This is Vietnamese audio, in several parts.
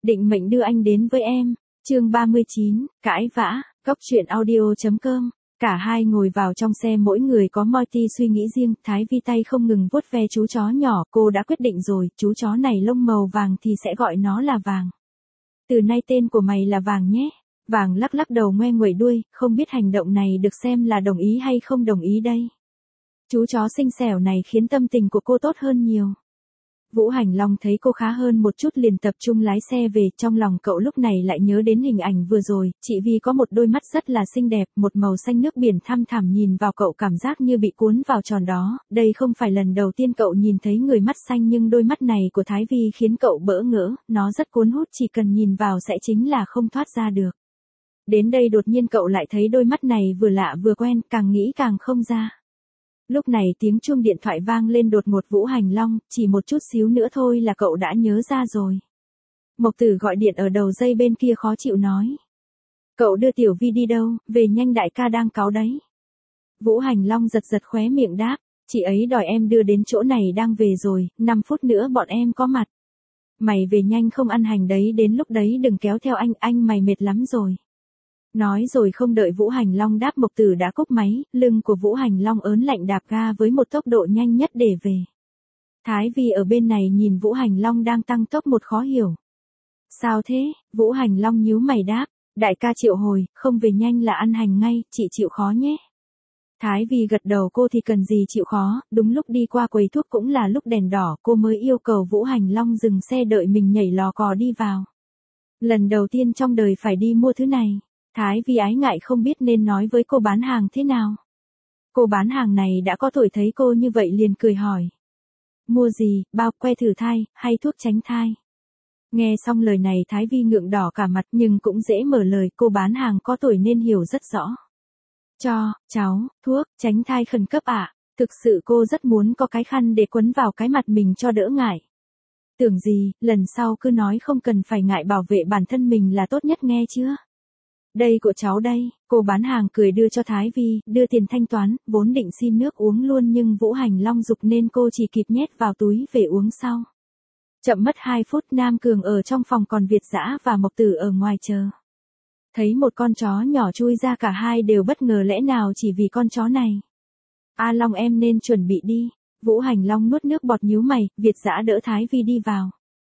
định mệnh đưa anh đến với em. Chương 39, cãi vã, Cóc truyện audio.com. Cả hai ngồi vào trong xe, mỗi người có multi suy nghĩ riêng. Thái Vi tay không ngừng vuốt ve chú chó nhỏ, cô đã quyết định rồi, chú chó này lông màu vàng thì sẽ gọi nó là Vàng. Từ nay tên của mày là Vàng nhé. Vàng lắc lắc đầu ngoe nguẩy đuôi, không biết hành động này được xem là đồng ý hay không đồng ý đây. Chú chó xinh xẻo này khiến tâm tình của cô tốt hơn nhiều. Vũ Hành Long thấy cô khá hơn một chút liền tập trung lái xe về, trong lòng cậu lúc này lại nhớ đến hình ảnh vừa rồi, chị Vi có một đôi mắt rất là xinh đẹp, một màu xanh nước biển thăm thẳm nhìn vào cậu cảm giác như bị cuốn vào tròn đó, đây không phải lần đầu tiên cậu nhìn thấy người mắt xanh nhưng đôi mắt này của Thái Vi khiến cậu bỡ ngỡ, nó rất cuốn hút chỉ cần nhìn vào sẽ chính là không thoát ra được. Đến đây đột nhiên cậu lại thấy đôi mắt này vừa lạ vừa quen, càng nghĩ càng không ra. Lúc này tiếng chuông điện thoại vang lên đột ngột. Vũ Hành Long, chỉ một chút xíu nữa thôi là cậu đã nhớ ra rồi. Mộc Tử gọi điện ở đầu dây bên kia khó chịu nói. Cậu đưa Tiểu Vi đi đâu, về nhanh đại ca đang cáu đấy. Vũ Hành Long giật giật khóe miệng đáp, chị ấy đòi em đưa đến chỗ này đang về rồi, 5 phút nữa bọn em có mặt. Mày về nhanh không ăn hành đấy, đến lúc đấy đừng kéo theo anh mày mệt lắm rồi. Nói rồi không đợi Vũ Hành Long đáp, Mộc Tử đã cúp máy, lưng của Vũ Hành Long ớn lạnh đạp ga với một tốc độ nhanh nhất để về. Thái Vi ở bên này nhìn Vũ Hành Long đang tăng tốc một khó hiểu. Sao thế? Vũ Hành Long nhíu mày đáp, đại ca triệu hồi, không về nhanh là ăn hành ngay, chị chịu khó nhé. Thái Vi gật đầu, cô thì cần gì chịu khó, đúng lúc đi qua quầy thuốc cũng là lúc đèn đỏ, cô mới yêu cầu Vũ Hành Long dừng xe đợi mình nhảy lò cò đi vào. Lần đầu tiên trong đời phải đi mua thứ này. Thái Vi ái ngại không biết nên nói với cô bán hàng thế nào. Cô bán hàng này đã có tuổi thấy cô như vậy liền cười hỏi. Mua gì, bao que thử thai, hay thuốc tránh thai? Nghe xong lời này Thái Vi ngượng đỏ cả mặt nhưng cũng dễ mở lời, cô bán hàng có tuổi nên hiểu rất rõ. Cho, cháu, thuốc, tránh thai khẩn cấp ạ. Thực sự cô rất muốn có cái khăn để quấn vào cái mặt mình cho đỡ ngại. Tưởng gì, lần sau cứ nói không cần phải ngại bảo vệ bản thân mình là tốt nhất nghe chưa? Đây của cháu đây, cô bán hàng cười đưa cho Thái Vi, đưa tiền thanh toán, vốn định xin nước uống luôn nhưng Vũ Hành Long giục nên cô chỉ kịp nhét vào túi về uống sau. Chậm mất 2 phút, Nam Cường ở trong phòng còn Việt Dã và Mộc Tử ở ngoài chờ. Thấy một con chó nhỏ chui ra cả hai đều bất ngờ, lẽ nào chỉ vì con chó này. A Long em nên chuẩn bị đi. Vũ Hành Long nuốt nước bọt nhíu mày, Việt Dã đỡ Thái Vi đi vào.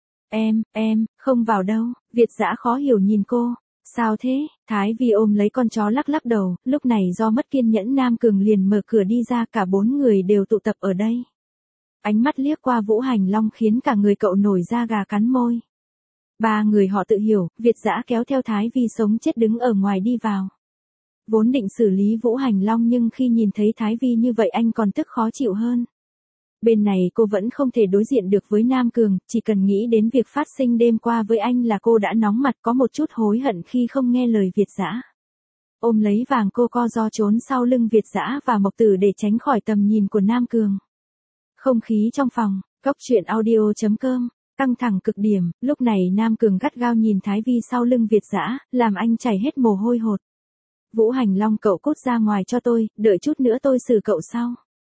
Em, không vào đâu, Việt Dã khó hiểu nhìn cô. Sao thế? Thái Vi ôm lấy con chó lắc lắc đầu, lúc này do mất kiên nhẫn Nam Cường liền mở cửa đi ra, cả 4 người đều tụ tập ở đây. Ánh mắt liếc qua Vũ Hành Long khiến cả người cậu nổi da gà cắn môi. 3 người họ tự hiểu, Việt Dã kéo theo Thái Vi sống chết đứng ở ngoài đi vào. Vốn định xử lý Vũ Hành Long nhưng khi nhìn thấy Thái Vi như vậy anh còn tức khó chịu hơn. Bên này cô vẫn không thể đối diện được với Nam Cường, chỉ cần nghĩ đến việc phát sinh đêm qua với anh là cô đã nóng mặt, có một chút hối hận khi không nghe lời Việt Dã. Ôm lấy Vàng cô co ro trốn sau lưng Việt Dã và Mộc Tử để tránh khỏi tầm nhìn của Nam Cường. Không khí trong phòng, Cóc truyện audio.com, căng thẳng cực điểm, lúc này Nam Cường gắt gao nhìn Thái Vi sau lưng Việt Dã, làm anh chảy hết mồ hôi hột. Vũ Hành Long cậu cút ra ngoài cho tôi, đợi chút nữa tôi xử cậu sau.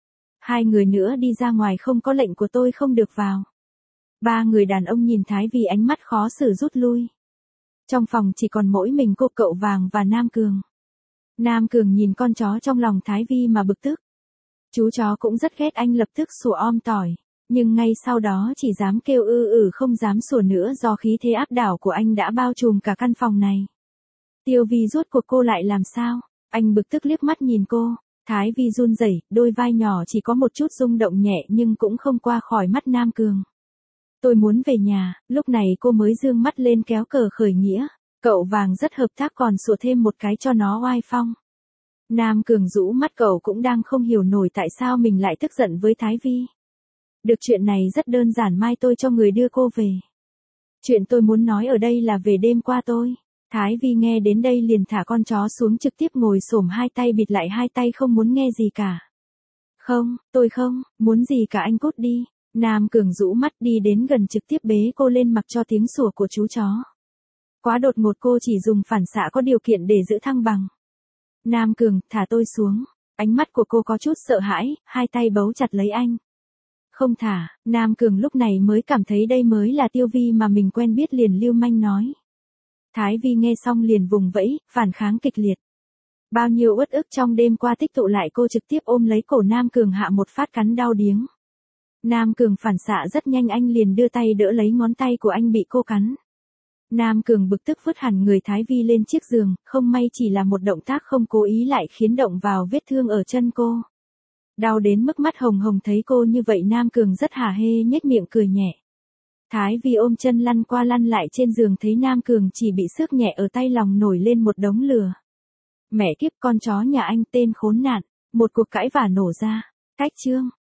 2 người nữa đi ra ngoài, không có lệnh của tôi không được vào. 3 người đàn ông nhìn Thái Vi ánh mắt khó xử rút lui. Trong phòng chỉ còn mỗi mình cô, cậu Vàng và Nam Cường. Nam Cường nhìn con chó trong lòng Thái Vi mà bực tức. Chú chó cũng rất ghét anh, lập tức sủa om tỏi. Nhưng ngay sau đó chỉ dám kêu không dám sủa nữa do khí thế áp đảo của anh đã bao trùm cả căn phòng này. Tiêu Vi rốt cuộc cô lại làm sao? Anh bực tức liếc mắt nhìn cô. Thái Vi run rẩy, đôi vai nhỏ chỉ có một chút rung động nhẹ nhưng cũng không qua khỏi mắt Nam Cường. Tôi muốn về nhà, lúc này cô mới dương mắt lên kéo cờ khởi nghĩa. Cậu Vàng rất hợp tác còn sủa thêm một cái cho nó oai phong. Nam Cường rũ mắt, cậu cũng đang không hiểu nổi tại sao mình lại tức giận với Thái Vi. Được, chuyện này rất đơn giản, mai tôi cho người đưa cô về. Chuyện tôi muốn nói ở đây là về đêm qua tôi. Thái Vi nghe đến đây liền thả con chó xuống, trực tiếp ngồi xổm 2 tay bịt lại 2 tay không muốn nghe gì cả. Không, tôi không, muốn gì cả, anh cút đi. Nam Cường rũ mắt đi đến gần trực tiếp bế cô lên mặc cho tiếng sủa của chú chó. Quá đột ngột, cô chỉ dùng phản xạ có điều kiện để giữ thăng bằng. Nam Cường, thả tôi xuống. Ánh mắt của cô có chút sợ hãi, 2 tay bấu chặt lấy anh. Không thả, Nam Cường lúc này mới cảm thấy đây mới là Tiêu Vi mà mình quen biết, liền lưu manh nói. Thái Vi nghe xong liền vùng vẫy, phản kháng kịch liệt. Bao nhiêu uất ức trong đêm qua tích tụ lại, cô trực tiếp ôm lấy cổ Nam Cường hạ một phát cắn đau điếng. Nam Cường phản xạ rất nhanh, anh liền đưa tay đỡ lấy ngón tay của anh bị cô cắn. Nam Cường bực tức vứt hẳn người Thái Vi lên chiếc giường, không may chỉ là một động tác không cố ý lại khiến động vào vết thương ở chân cô. Đau đến mức mắt hồng hồng, thấy cô như vậy Nam Cường rất hả hê nhếch miệng cười nhẹ. Thái Vi ôm chân lăn qua lăn lại trên giường, thấy Nam Cường chỉ bị xước nhẹ ở tay, lòng nổi lên một đống lửa. Mẹ kiếp, con chó nhà anh tên khốn nạn, một cuộc cãi vã nổ ra. Cách chương